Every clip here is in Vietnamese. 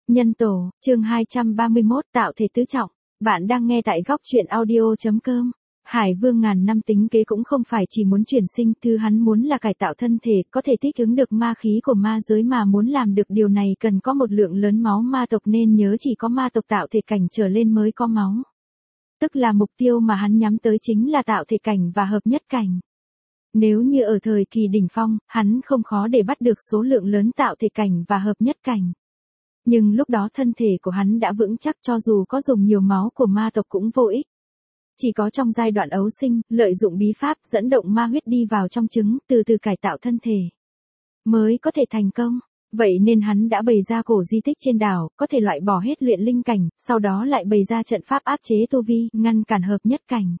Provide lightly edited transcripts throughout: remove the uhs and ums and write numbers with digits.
Nhân tổ, chương 231 tạo thể tứ trọng. Bạn đang nghe tại góc truyện audio.com. Hải Vương ngàn năm tính kế cũng không phải chỉ muốn chuyển sinh, thứ hắn muốn là cải tạo thân thể, có thể thích ứng được ma khí của ma giới, mà muốn làm được điều này cần có một lượng lớn máu ma tộc, nên nhớ chỉ có ma tộc tạo thể cảnh trở lên mới có máu. Tức là mục tiêu mà hắn nhắm tới chính là tạo thể cảnh và hợp nhất cảnh. Nếu như ở thời kỳ đỉnh phong, hắn không khó để bắt được số lượng lớn tạo thể cảnh và hợp nhất cảnh. Nhưng lúc đó thân thể của hắn đã vững chắc, cho dù có dùng nhiều máu của ma tộc cũng vô ích. Chỉ có trong giai đoạn ấu sinh, lợi dụng bí pháp dẫn động ma huyết đi vào trong trứng, từ từ cải tạo thân thể, mới có thể thành công. Vậy nên hắn đã bày ra cổ di tích trên đảo, có thể loại bỏ hết luyện linh cảnh, sau đó lại bày ra trận pháp áp chế tu vi, ngăn cản hợp nhất cảnh.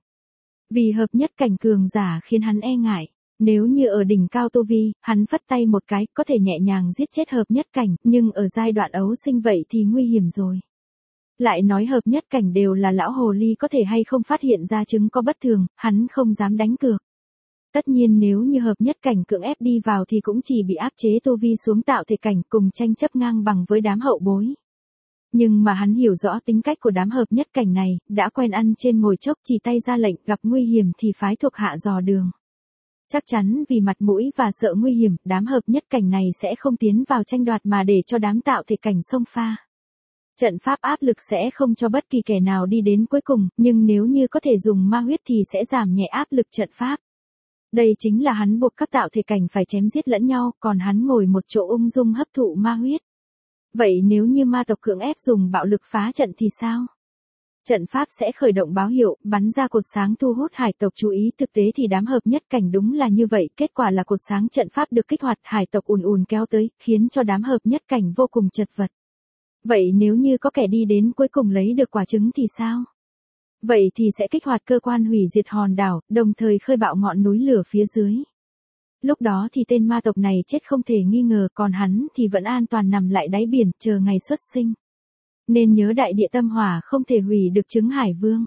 Vì hợp nhất cảnh cường giả khiến hắn e ngại. Nếu như ở đỉnh cao tu vi, hắn phất tay một cái, có thể nhẹ nhàng giết chết hợp nhất cảnh, nhưng ở giai đoạn ấu sinh vậy thì nguy hiểm rồi. Lại nói hợp nhất cảnh đều là lão hồ ly, có thể hay không phát hiện ra chứng có bất thường, hắn không dám đánh cược. Tất nhiên nếu như hợp nhất cảnh cưỡng ép đi vào thì cũng chỉ bị áp chế tu vi xuống tạo thể cảnh, cùng tranh chấp ngang bằng với đám hậu bối. Nhưng mà hắn hiểu rõ tính cách của đám hợp nhất cảnh này, đã quen ăn trên ngồi chốc, chỉ tay ra lệnh, gặp nguy hiểm thì phái thuộc hạ dò đường. Chắc chắn vì mặt mũi và sợ nguy hiểm, đám hợp nhất cảnh này sẽ không tiến vào tranh đoạt mà để cho đám tạo thể cảnh xông pha. Trận pháp áp lực sẽ không cho bất kỳ kẻ nào đi đến cuối cùng, nhưng nếu như có thể dùng ma huyết thì sẽ giảm nhẹ áp lực trận pháp. Đây chính là hắn buộc các tạo thể cảnh phải chém giết lẫn nhau, còn hắn ngồi một chỗ ung dung hấp thụ ma huyết. Vậy nếu như ma tộc cưỡng ép dùng bạo lực phá trận thì sao? Trận pháp sẽ khởi động báo hiệu, bắn ra cột sáng thu hút hải tộc chú ý. Thực tế thì đám hợp nhất cảnh đúng là như vậy, kết quả là cột sáng trận pháp được kích hoạt, hải tộc ùn ùn kéo tới, khiến cho đám hợp nhất cảnh vô cùng chật vật. Vậy nếu như có kẻ đi đến cuối cùng lấy được quả trứng thì sao? Vậy thì sẽ kích hoạt cơ quan hủy diệt hòn đảo, đồng thời khơi bạo ngọn núi lửa phía dưới. Lúc đó thì tên ma tộc này chết không thể nghi ngờ, còn hắn thì vẫn an toàn nằm lại đáy biển, chờ ngày xuất sinh. Nên nhớ đại địa tâm hỏa không thể hủy được trứng Hải Vương.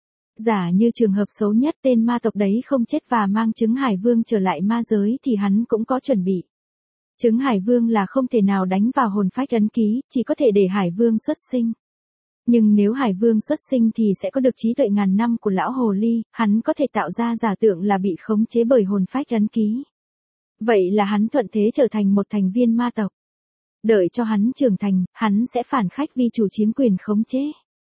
Giả như trường hợp xấu nhất tên ma tộc đấy không chết và mang trứng Hải Vương trở lại ma giới thì hắn cũng có chuẩn bị. Trứng Hải Vương là không thể nào đánh vào hồn phách ấn ký, chỉ có thể để Hải Vương xuất sinh. Nhưng nếu Hải Vương xuất sinh thì sẽ có được trí tuệ ngàn năm của lão hồ ly, hắn có thể tạo ra giả tượng là bị khống chế bởi hồn phách ấn ký. Vậy là hắn thuận thế trở thành một thành viên ma tộc. Đợi cho hắn trưởng thành, hắn sẽ phản khách vi chủ chiếm quyền khống chế.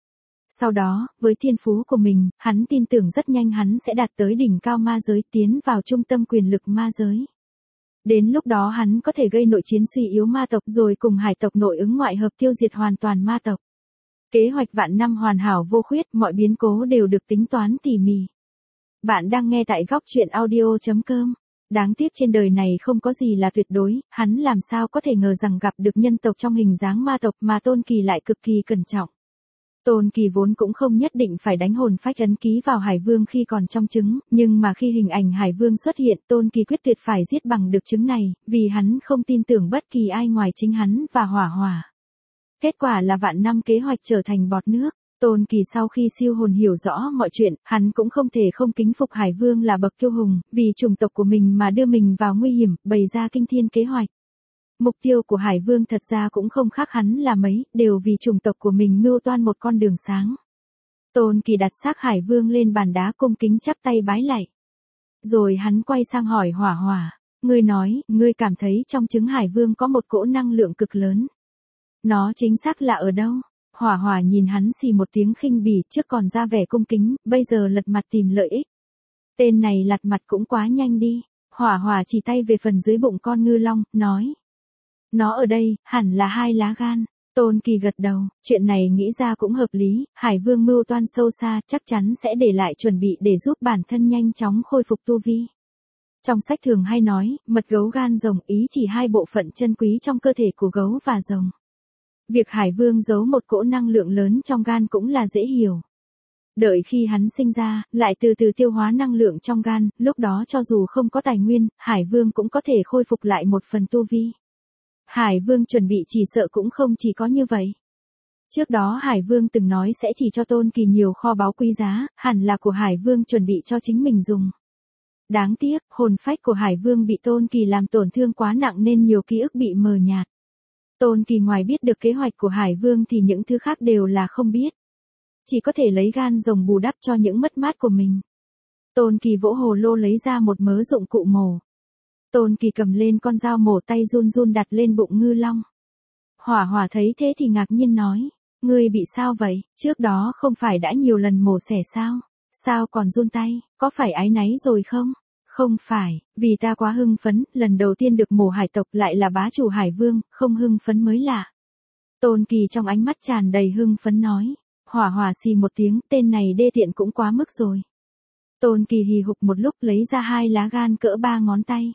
Sau đó, với thiên phú của mình, hắn tin tưởng rất nhanh hắn sẽ đạt tới đỉnh cao ma giới, tiến vào trung tâm quyền lực ma giới. Đến lúc đó hắn có thể gây nội chiến suy yếu ma tộc, rồi cùng hải tộc nội ứng ngoại hợp tiêu diệt hoàn toàn ma tộc. Kế hoạch vạn năm hoàn hảo vô khuyết, mọi biến cố đều được tính toán tỉ mỉ. Bạn đang nghe tại góc truyện audio.com. Đáng tiếc trên đời này không có gì là tuyệt đối, hắn làm sao có thể ngờ rằng gặp được nhân tộc trong hình dáng ma tộc mà Tôn Kỳ lại cực kỳ cẩn trọng. Tôn Kỳ vốn cũng không nhất định phải đánh hồn phách ấn ký vào Hải Vương khi còn trong trứng, nhưng mà khi hình ảnh Hải Vương xuất hiện, Tôn Kỳ quyết tuyệt phải giết bằng được trứng này, vì hắn không tin tưởng bất kỳ ai ngoài chính hắn và Hỏa Hỏa. Kết quả là vạn năm kế hoạch trở thành bọt nước. Tôn Kỳ sau khi siêu hồn hiểu rõ mọi chuyện, hắn cũng không thể không kính phục Hải Vương là bậc kiêu hùng, vì chủng tộc của mình mà đưa mình vào nguy hiểm, bày ra kinh thiên kế hoạch. Mục tiêu của Hải Vương thật ra cũng không khác hắn là mấy, đều vì chủng tộc của mình mưu toan một con đường sáng. Tôn Kỳ đặt xác Hải Vương lên bàn đá cung kính chắp tay bái lạy. Rồi hắn quay sang hỏi Hỏa Hỏa, ngươi nói, ngươi cảm thấy trong trứng Hải Vương có một cỗ năng lượng cực lớn. Nó chính xác là ở đâu? Hỏa Hỏa nhìn hắn xì một tiếng khinh bỉ, trước còn ra vẻ cung kính, bây giờ lật mặt tìm lợi ích. Tên này lật mặt cũng quá nhanh đi. Hỏa Hỏa chỉ tay về phần dưới bụng con ngư long, nói. Nó ở đây, hẳn là 2 lá gan. Tôn Kỳ gật đầu, chuyện này nghĩ ra cũng hợp lý, Hải Vương mưu toan sâu xa, chắc chắn sẽ để lại chuẩn bị để giúp bản thân nhanh chóng khôi phục tu vi. Trong sách thường hay nói, mật gấu gan rồng, ý chỉ 2 bộ phận chân quý trong cơ thể của gấu và rồng. Việc Hải Vương giấu một cỗ năng lượng lớn trong gan cũng là dễ hiểu. Đợi khi hắn sinh ra, lại từ từ tiêu hóa năng lượng trong gan, lúc đó cho dù không có tài nguyên, Hải Vương cũng có thể khôi phục lại một phần tu vi. Hải Vương chuẩn bị chỉ sợ cũng không chỉ có như vậy. Trước đó Hải Vương từng nói sẽ chỉ cho Tôn Kỳ nhiều kho báu quý giá, hẳn là của Hải Vương chuẩn bị cho chính mình dùng. Đáng tiếc, hồn phách của Hải Vương bị Tôn Kỳ làm tổn thương quá nặng nên nhiều ký ức bị mờ nhạt. Tôn Kỳ ngoài biết được kế hoạch của Hải Vương thì những thứ khác đều là không biết. Chỉ có thể lấy gan rồng bù đắp cho những mất mát của mình. Tôn Kỳ vỗ hồ lô lấy ra một mớ dụng cụ mổ. Tôn Kỳ cầm lên con dao mổ tay run run đặt lên bụng ngư long. Hỏa Hỏa thấy thế thì ngạc nhiên nói, ngươi bị sao vậy, trước đó không phải đã nhiều lần mổ xẻ sao? Sao còn run tay, có phải áy náy rồi không? Không phải, vì ta quá hưng phấn, lần đầu tiên được mổ hải tộc lại là bá chủ Hải Vương, không hưng phấn mới lạ. Tôn Kỳ trong ánh mắt tràn đầy hưng phấn nói. Hỏa Hỏa xì một tiếng, tên này đê tiện cũng quá mức rồi. Tôn Kỳ hì hục một lúc lấy ra 2 lá gan cỡ 3 ngón tay.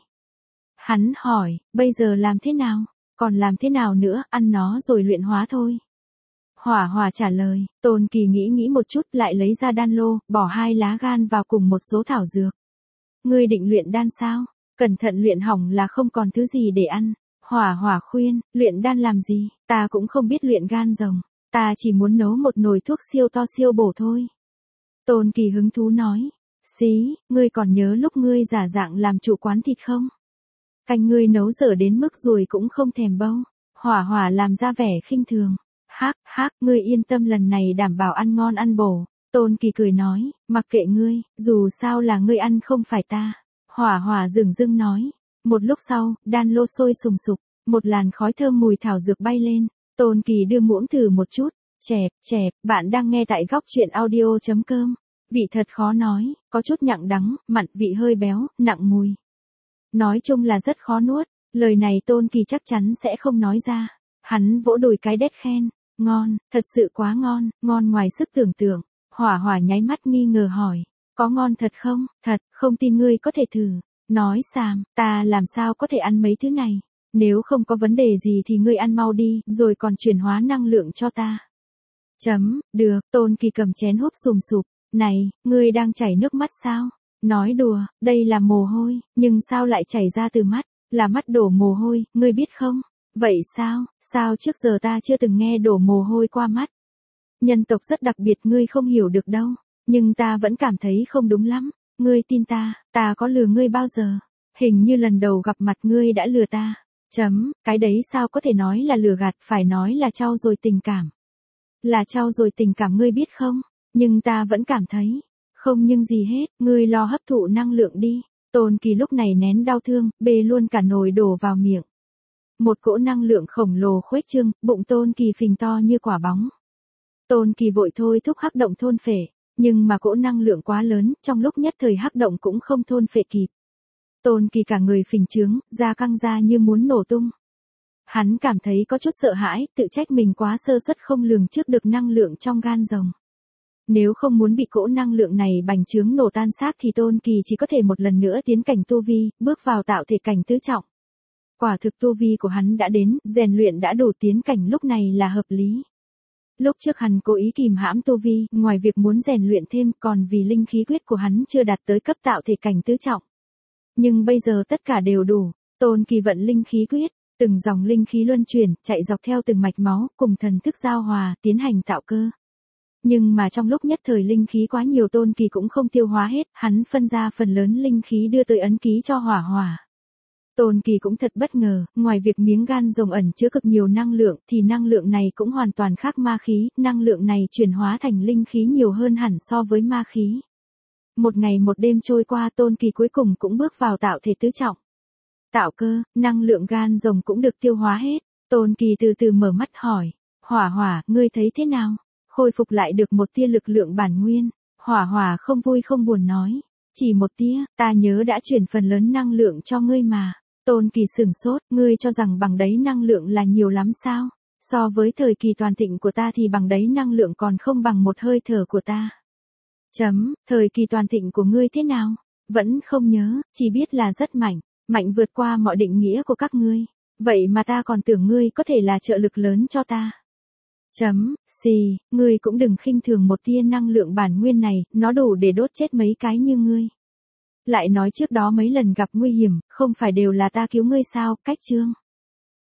Hắn hỏi, bây giờ làm thế nào? Còn làm thế nào nữa, ăn nó rồi luyện hóa thôi. Hỏa Hỏa trả lời, Tôn Kỳ nghĩ một chút lại lấy ra đan lô, bỏ 2 lá gan vào cùng một số thảo dược. Ngươi định luyện đan sao? Cẩn thận luyện hỏng là không còn thứ gì để ăn. Hỏa Hỏa khuyên, luyện đan làm gì, ta cũng không biết luyện gan rồng. Ta chỉ muốn nấu một nồi thuốc siêu to siêu bổ thôi. Tôn Kỳ hứng thú nói. Xí, ngươi còn nhớ lúc ngươi giả dạng làm chủ quán thịt không? Canh ngươi nấu dở đến mức ruồi cũng không thèm bâu. Hỏa Hỏa làm ra vẻ khinh thường. Hắc, ngươi yên tâm lần này đảm bảo ăn ngon ăn bổ. Tôn Kỳ cười nói, mặc kệ ngươi, dù sao là ngươi ăn không phải ta. Hỏa Hỏa dửng dưng nói. Một lúc sau, đan lô sôi sùng sục, một làn khói thơm mùi thảo dược bay lên. Tôn Kỳ đưa muỗng thử một chút. Chẹp, bạn đang nghe tại góc truyện audio.com. Vị thật khó nói, có chút nhặng đắng, mặn, vị hơi béo, nặng mùi. Nói chung là rất khó nuốt, lời này Tôn Kỳ chắc chắn sẽ không nói ra. Hắn vỗ đùi cái đét khen, ngon, thật sự quá ngon, ngon ngoài sức tưởng tượng. Hỏa Hỏa nháy mắt nghi ngờ hỏi, có ngon thật không? Thật, không tin ngươi có thể thử. Nói xàm, ta làm sao có thể ăn mấy thứ này? Nếu không có vấn đề gì thì ngươi ăn mau đi, rồi còn chuyển hóa năng lượng cho ta. Được, Tôn Kỳ cầm chén húp sùm sụp. Này, ngươi đang chảy nước mắt sao? Nói đùa, đây là mồ hôi, nhưng sao lại chảy ra từ mắt? Là mắt đổ mồ hôi, ngươi biết không? Vậy sao trước giờ ta chưa từng nghe đổ mồ hôi qua mắt? Nhân tộc rất đặc biệt ngươi không hiểu được đâu, nhưng ta vẫn cảm thấy không đúng lắm. Ngươi tin ta có lừa ngươi bao giờ? Hình như lần đầu gặp mặt ngươi đã lừa ta. Cái đấy sao có thể nói là lừa gạt, phải nói là trau dồi tình cảm. Là trau dồi tình cảm ngươi biết không? Nhưng ta vẫn cảm thấy, không nhưng gì hết, ngươi lo hấp thụ năng lượng đi. Tôn Kỳ lúc này nén đau thương, bê luôn cả nồi đổ vào miệng. Một cỗ năng lượng khổng lồ khuếch trương, bụng Tôn Kỳ phình to như quả bóng. Tôn Kỳ vội thôi thúc hắc động thôn phệ, nhưng mà cỗ năng lượng quá lớn, trong lúc nhất thời hắc động cũng không thôn phệ kịp. Tôn Kỳ cả người phình trướng, da căng ra như muốn nổ tung. Hắn cảm thấy có chút sợ hãi, tự trách mình quá sơ suất không lường trước được năng lượng trong gan rồng. Nếu không muốn bị cỗ năng lượng này bành trướng nổ tan xác thì Tôn Kỳ chỉ có thể một lần nữa tiến cảnh tu vi, bước vào tạo thể cảnh tứ trọng. Quả thực tu vi của hắn đã đến, rèn luyện đã đủ tiến cảnh lúc này là hợp lý. Lúc trước hắn cố ý kìm hãm tu vi, ngoài việc muốn rèn luyện thêm còn vì linh khí quyết của hắn chưa đạt tới cấp tạo thể cảnh tứ trọng. Nhưng bây giờ tất cả đều đủ, Tôn Kỳ vận linh khí quyết, từng dòng linh khí luân chuyển, chạy dọc theo từng mạch máu, cùng thần thức giao hòa, tiến hành tạo cơ. Nhưng mà trong lúc nhất thời linh khí quá nhiều Tôn Kỳ cũng không tiêu hóa hết, hắn phân ra phần lớn linh khí đưa tới ấn ký cho Hỏa Hỏa. Tôn Kỳ cũng thật bất ngờ, ngoài việc miếng gan rồng ẩn chứa cực nhiều năng lượng, thì năng lượng này cũng hoàn toàn khác ma khí, năng lượng này chuyển hóa thành linh khí nhiều hơn hẳn so với ma khí. Một ngày một đêm trôi qua Tôn Kỳ cuối cùng cũng bước vào tạo thể tứ trọng. Tạo cơ, năng lượng gan rồng cũng được tiêu hóa hết, Tôn Kỳ từ từ mở mắt hỏi, Hỏa Hỏa, ngươi thấy thế nào? Khôi phục lại được một tia lực lượng bản nguyên. Hỏa Hỏa không vui không buồn nói, chỉ một tia, ta nhớ đã chuyển phần lớn năng lượng cho ngươi mà. Tôn Kỳ sửng sốt, ngươi cho rằng bằng đấy năng lượng là nhiều lắm sao? So với thời kỳ toàn thịnh của ta thì bằng đấy năng lượng còn không bằng một hơi thở của ta. Thời kỳ toàn thịnh của ngươi thế nào? Vẫn không nhớ, chỉ biết là rất mạnh, mạnh vượt qua mọi định nghĩa của các ngươi. Vậy mà ta còn tưởng ngươi có thể là trợ lực lớn cho ta. Ngươi cũng đừng khinh thường một tia năng lượng bản nguyên này, nó đủ để đốt chết mấy cái như ngươi. Lại nói trước đó mấy lần gặp nguy hiểm, không phải đều là ta cứu ngươi sao, cách chương.